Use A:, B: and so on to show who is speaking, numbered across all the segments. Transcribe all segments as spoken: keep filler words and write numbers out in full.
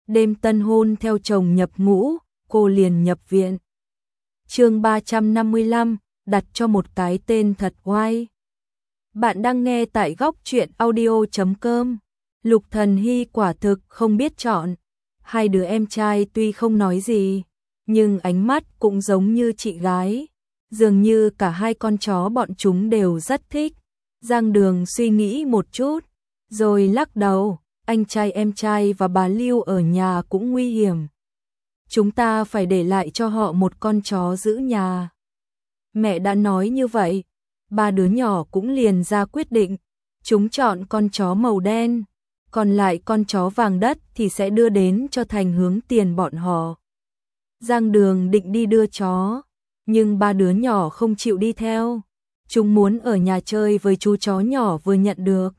A: đêm tân hôn theo chồng nhập ngũ, cô liền nhập viện. Chương ba trăm năm mươi lăm, đặt cho một cái tên thật oai. Bạn đang nghe tại góc truyện audio chấm com. Lục Thần Hy quả thực không biết chọn. Hai đứa em trai tuy không nói gì, nhưng ánh mắt cũng giống như chị gái. Dường như cả hai con chó bọn chúng đều rất thích. Giang Đường suy nghĩ một chút, rồi lắc đầu, anh trai em trai và bà Lưu ở nhà cũng nguy hiểm. Chúng ta phải để lại cho họ một con chó giữ nhà. Mẹ đã nói như vậy, ba đứa nhỏ cũng liền ra quyết định. Chúng chọn con chó màu đen, còn lại con chó vàng đất thì sẽ đưa đến cho Thành Hướng Tiền bọn họ. Giang Đường định đi đưa chó, nhưng ba đứa nhỏ không chịu đi theo. Chúng muốn ở nhà chơi với chú chó nhỏ vừa nhận được.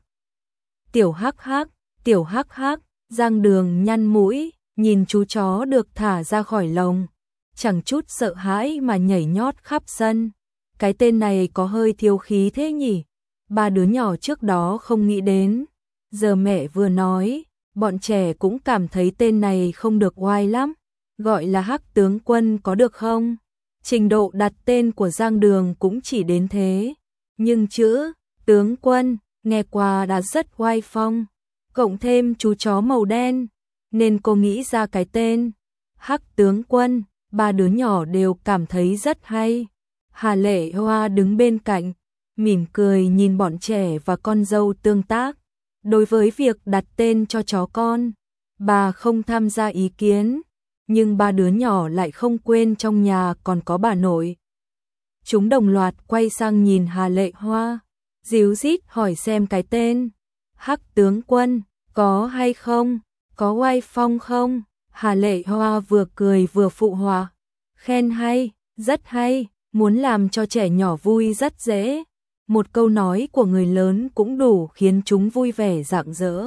A: Tiểu hắc hắc, tiểu hắc hắc, Giang Đường nhăn mũi, nhìn chú chó được thả ra khỏi lồng, chẳng chút sợ hãi mà nhảy nhót khắp sân. Cái tên này có hơi thiếu khí thế nhỉ? Ba đứa nhỏ trước đó không nghĩ đến. Giờ mẹ vừa nói, bọn trẻ cũng cảm thấy tên này không được oai lắm. Gọi là Hắc tướng quân có được không? Trình độ đặt tên của Giang Đường cũng chỉ đến thế. Nhưng chữ tướng quân nghe qua đã rất oai phong. Cộng thêm chú chó màu đen, nên cô nghĩ ra cái tên Hắc tướng quân. Ba đứa nhỏ đều cảm thấy rất hay. Hà Lệ Hoa đứng bên cạnh, mỉm cười nhìn bọn trẻ và con dâu tương tác. Đối với việc đặt tên cho chó con, bà không tham gia ý kiến, nhưng ba đứa nhỏ lại không quên trong nhà còn có bà nội. Chúng đồng loạt quay sang nhìn Hà Lệ Hoa, díu dít hỏi xem cái tên Hắc tướng quân có hay không, có oai phong không? Hà Lệ Hoa vừa cười vừa phụ họa, khen hay, rất hay, muốn làm cho trẻ nhỏ vui rất dễ. Một câu nói của người lớn cũng đủ khiến chúng vui vẻ rạng rỡ.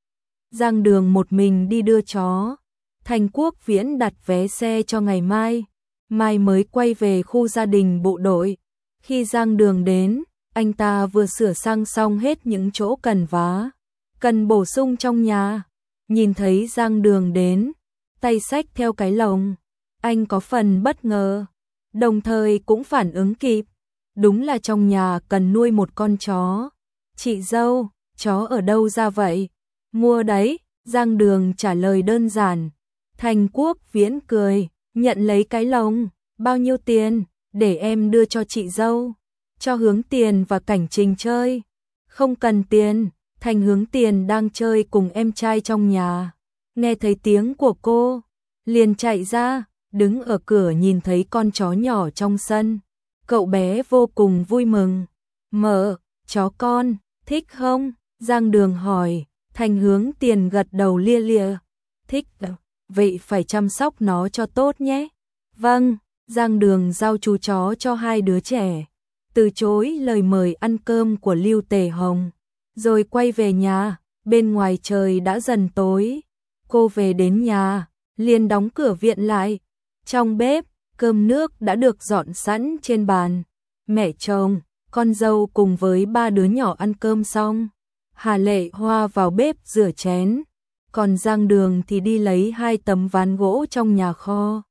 A: Giang Đường một mình đi đưa chó. Thành Quốc Viễn đặt vé xe cho ngày mai. Mai mới quay về khu gia đình bộ đội. Khi Giang Đường đến, anh ta vừa sửa sang xong hết những chỗ cần vá, cần bổ sung trong nhà. Nhìn thấy Giang Đường đến, tay xách theo cái lồng, anh có phần bất ngờ, đồng thời cũng phản ứng kịp. Đúng là trong nhà cần nuôi một con chó. Chị dâu, chó ở đâu ra vậy? Mua đấy, Giang Đường trả lời đơn giản. Thành Quốc Viễn cười, nhận lấy cái lồng. Bao nhiêu tiền? Để em đưa cho chị dâu. Cho Hướng Tiền và Cảnh Trình chơi. Không cần tiền, Thành Hướng Tiền đang chơi cùng em trai trong nhà. Nghe thấy tiếng của cô, liền chạy ra, đứng ở cửa nhìn thấy con chó nhỏ trong sân. Cậu bé vô cùng vui mừng. Mợ, chó con, thích không? Giang Đường hỏi. Thành Hướng Tiền gật đầu lia lịa. Thích, vậy phải chăm sóc nó cho tốt nhé. Vâng, Giang Đường giao chú chó cho hai đứa trẻ, từ chối lời mời ăn cơm của Lưu Tề Hồng, rồi quay về nhà. Bên ngoài trời đã dần tối. Cô về đến nhà, liền đóng cửa viện lại. Trong bếp, cơm nước đã được dọn sẵn trên bàn. Mẹ chồng, con dâu cùng với ba đứa nhỏ ăn cơm xong. Hà Lệ Hoa vào bếp rửa chén, còn Giang Đường thì đi lấy hai tấm ván gỗ trong nhà kho.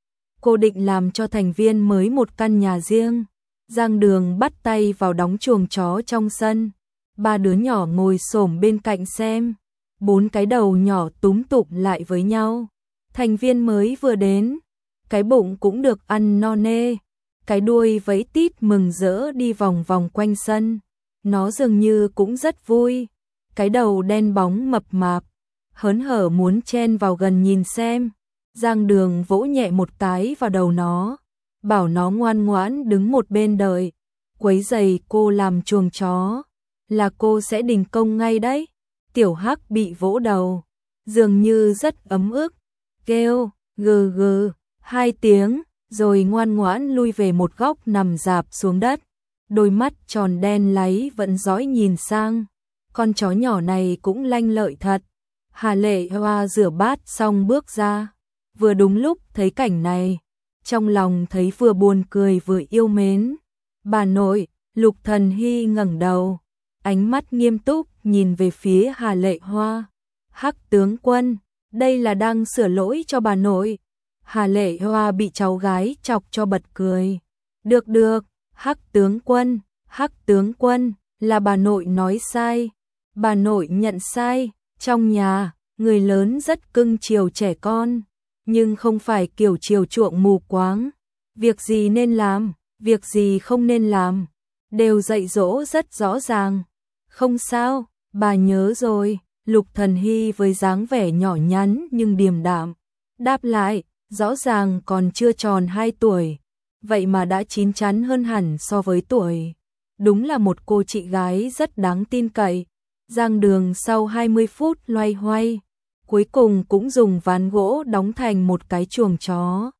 A: Cô định làm cho thành viên mới một căn nhà riêng. Giang Đường bắt tay vào đóng chuồng chó trong sân. Ba đứa nhỏ ngồi xổm bên cạnh xem. Bốn cái đầu nhỏ túm tụm lại với nhau. Thành viên mới vừa đến, cái bụng cũng được ăn no nê, cái đuôi vẫy tít mừng rỡ đi vòng vòng quanh sân. Nó dường như cũng rất vui. Cái đầu đen bóng mập mạp, hớn hở muốn chen vào gần nhìn xem. Giang Đường vỗ nhẹ một cái vào đầu nó, bảo nó ngoan ngoãn đứng một bên đợi. Quấy giày cô làm chuồng chó, là cô sẽ đình công ngay đấy. Tiểu Hắc bị vỗ đầu, dường như rất ấm ức, kêu gừ gừ hai tiếng, rồi ngoan ngoãn lui về một góc nằm rạp xuống đất. Đôi mắt tròn đen láy vẫn dõi nhìn sang. Con chó nhỏ này cũng lanh lợi thật. Hà Lệ Hoa rửa bát xong bước ra, vừa đúng lúc thấy cảnh này, trong lòng thấy vừa buồn cười vừa yêu mến. Bà nội, Lục Thần Hy ngẩng đầu, ánh mắt nghiêm túc nhìn về phía Hà Lệ Hoa. Hắc tướng quân, đây là đang sửa lỗi cho bà nội. Hà Lệ Hoa bị cháu gái chọc cho bật cười. Được được, Hắc tướng quân, Hắc tướng quân, là bà nội nói sai. Bà nội nhận sai, trong nhà, người lớn rất cưng chiều trẻ con, nhưng không phải kiểu chiều chuộng mù quáng. Việc gì nên làm, việc gì không nên làm, đều dạy dỗ rất rõ ràng. Không sao, bà nhớ rồi. Lục Thần Hy với dáng vẻ nhỏ nhắn nhưng điềm đạm đáp lại, rõ ràng còn chưa tròn hai tuổi, vậy mà đã chín chắn hơn hẳn so với tuổi. Đúng là một cô chị gái rất đáng tin cậy. Giang Đường sau hai mươi phút loay hoay, cuối cùng cũng dùng ván gỗ đóng thành một cái chuồng chó.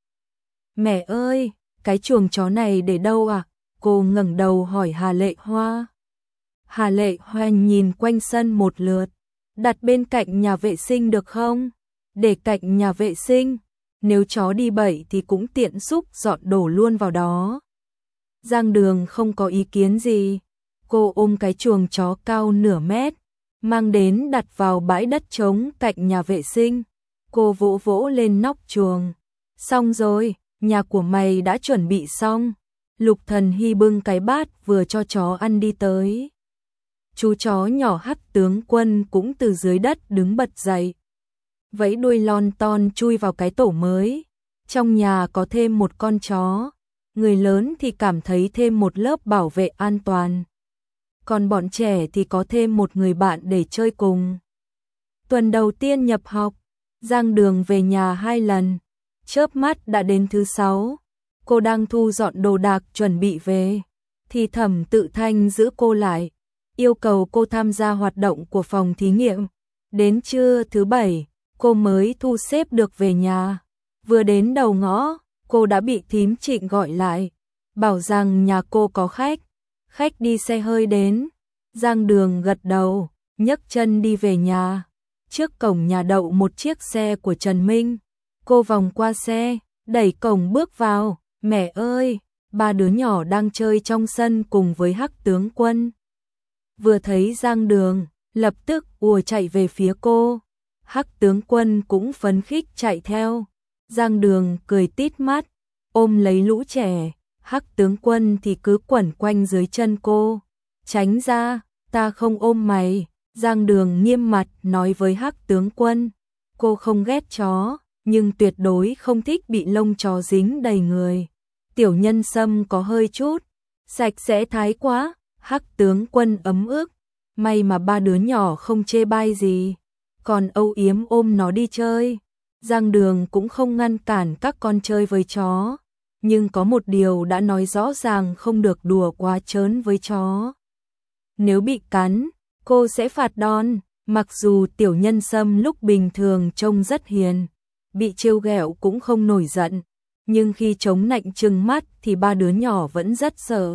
A: Mẹ ơi, cái chuồng chó này để đâu à? Cô ngẩng đầu hỏi Hà Lệ Hoa. Hà Lệ Hoa nhìn quanh sân một lượt. Đặt bên cạnh nhà vệ sinh được không? Để cạnh nhà vệ sinh, nếu chó đi bậy thì cũng tiện xúc dọn đổ luôn vào đó. Giang Đường không có ý kiến gì. Cô ôm cái chuồng chó cao nửa mét, mang đến đặt vào bãi đất trống cạnh nhà vệ sinh. Cô vỗ vỗ lên nóc chuồng. Xong rồi, nhà của mày đã chuẩn bị xong. Lục Thần Hy bưng cái bát vừa cho chó ăn đi tới. Chú chó nhỏ Hắc tướng quân cũng từ dưới đất đứng bật dậy, vẫy đuôi lon ton chui vào cái tổ mới. Trong nhà có thêm một con chó, người lớn thì cảm thấy thêm một lớp bảo vệ an toàn, còn bọn trẻ thì có thêm một người bạn để chơi cùng. Tuần đầu tiên nhập học, Giang Đường về nhà hai lần, chớp mắt đã đến thứ sáu. Cô đang thu dọn đồ đạc chuẩn bị về, thì Thẩm Tự Thanh giữ cô lại, yêu cầu cô tham gia hoạt động của phòng thí nghiệm. Đến trưa thứ bảy, cô mới thu xếp được về nhà. Vừa đến đầu ngõ, cô đã bị thím Trịnh gọi lại, bảo rằng nhà cô có khách. Khách đi xe hơi đến. Giang Đường gật đầu, nhấc chân đi về nhà. Trước cổng nhà đậu một chiếc xe của Trần Minh. Cô vòng qua xe, đẩy cổng bước vào. Mẹ ơi, ba đứa nhỏ đang chơi trong sân cùng với Hắc tướng quân. Vừa thấy Giang Đường, lập tức ùa chạy về phía cô. Hắc tướng quân cũng phấn khích chạy theo. Giang Đường cười tít mắt, ôm lấy lũ trẻ. Hắc tướng quân thì cứ quẩn quanh dưới chân cô. Tránh ra, ta không ôm mày. Giang Đường nghiêm mặt nói với Hắc tướng quân. Cô không ghét chó, nhưng tuyệt đối không thích bị lông chó dính đầy người. Tiểu Nhân Sâm có hơi chút sạch sẽ thái quá. Hắc tướng quân ấm ức, may mà ba đứa nhỏ không chê bai gì, còn âu yếm ôm nó đi chơi. Giang Đường cũng không ngăn cản các con chơi với chó, nhưng có một điều đã nói rõ ràng không được đùa quá trớn với chó. Nếu bị cắn, cô sẽ phạt đòn. Mặc dù Tiểu Nhân Sâm lúc bình thường trông rất hiền, bị trêu ghẹo cũng không nổi giận, nhưng khi chống nạnh trừng mắt thì ba đứa nhỏ vẫn rất sợ.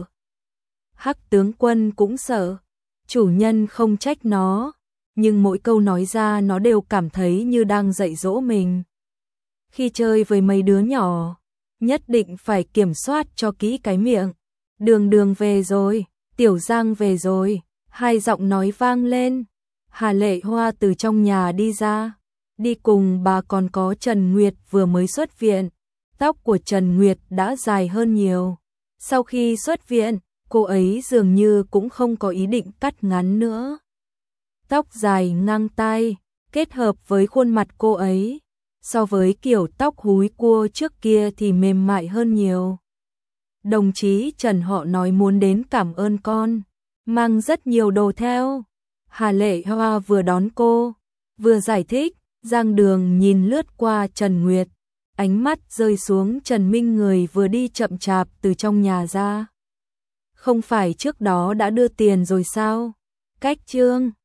A: Hắc tướng quân cũng sợ, chủ nhân không trách nó, nhưng mỗi câu nói ra nó đều cảm thấy như đang dạy dỗ mình. Khi chơi với mấy đứa nhỏ, nhất định phải kiểm soát cho kỹ cái miệng. Đường Đường về rồi, Tiểu Giang về rồi, hai giọng nói vang lên. Hà Lệ Hoa từ trong nhà đi ra, đi cùng bà còn có Trần Nguyệt vừa mới xuất viện. Tóc của Trần Nguyệt đã dài hơn nhiều. Sau khi xuất viện, cô ấy dường như cũng không có ý định cắt ngắn nữa. Tóc dài ngang tai, kết hợp với khuôn mặt cô ấy, so với kiểu tóc húi cua trước kia thì mềm mại hơn nhiều. Đồng chí Trần họ nói muốn đến cảm ơn con, mang rất nhiều đồ theo. Hà Lệ Hoa vừa đón cô, vừa giải thích. Giang Đường nhìn lướt qua Trần Nguyệt, ánh mắt rơi xuống Trần Minh người vừa đi chậm chạp từ trong nhà ra. Không phải trước đó đã đưa tiền rồi sao? Cách trương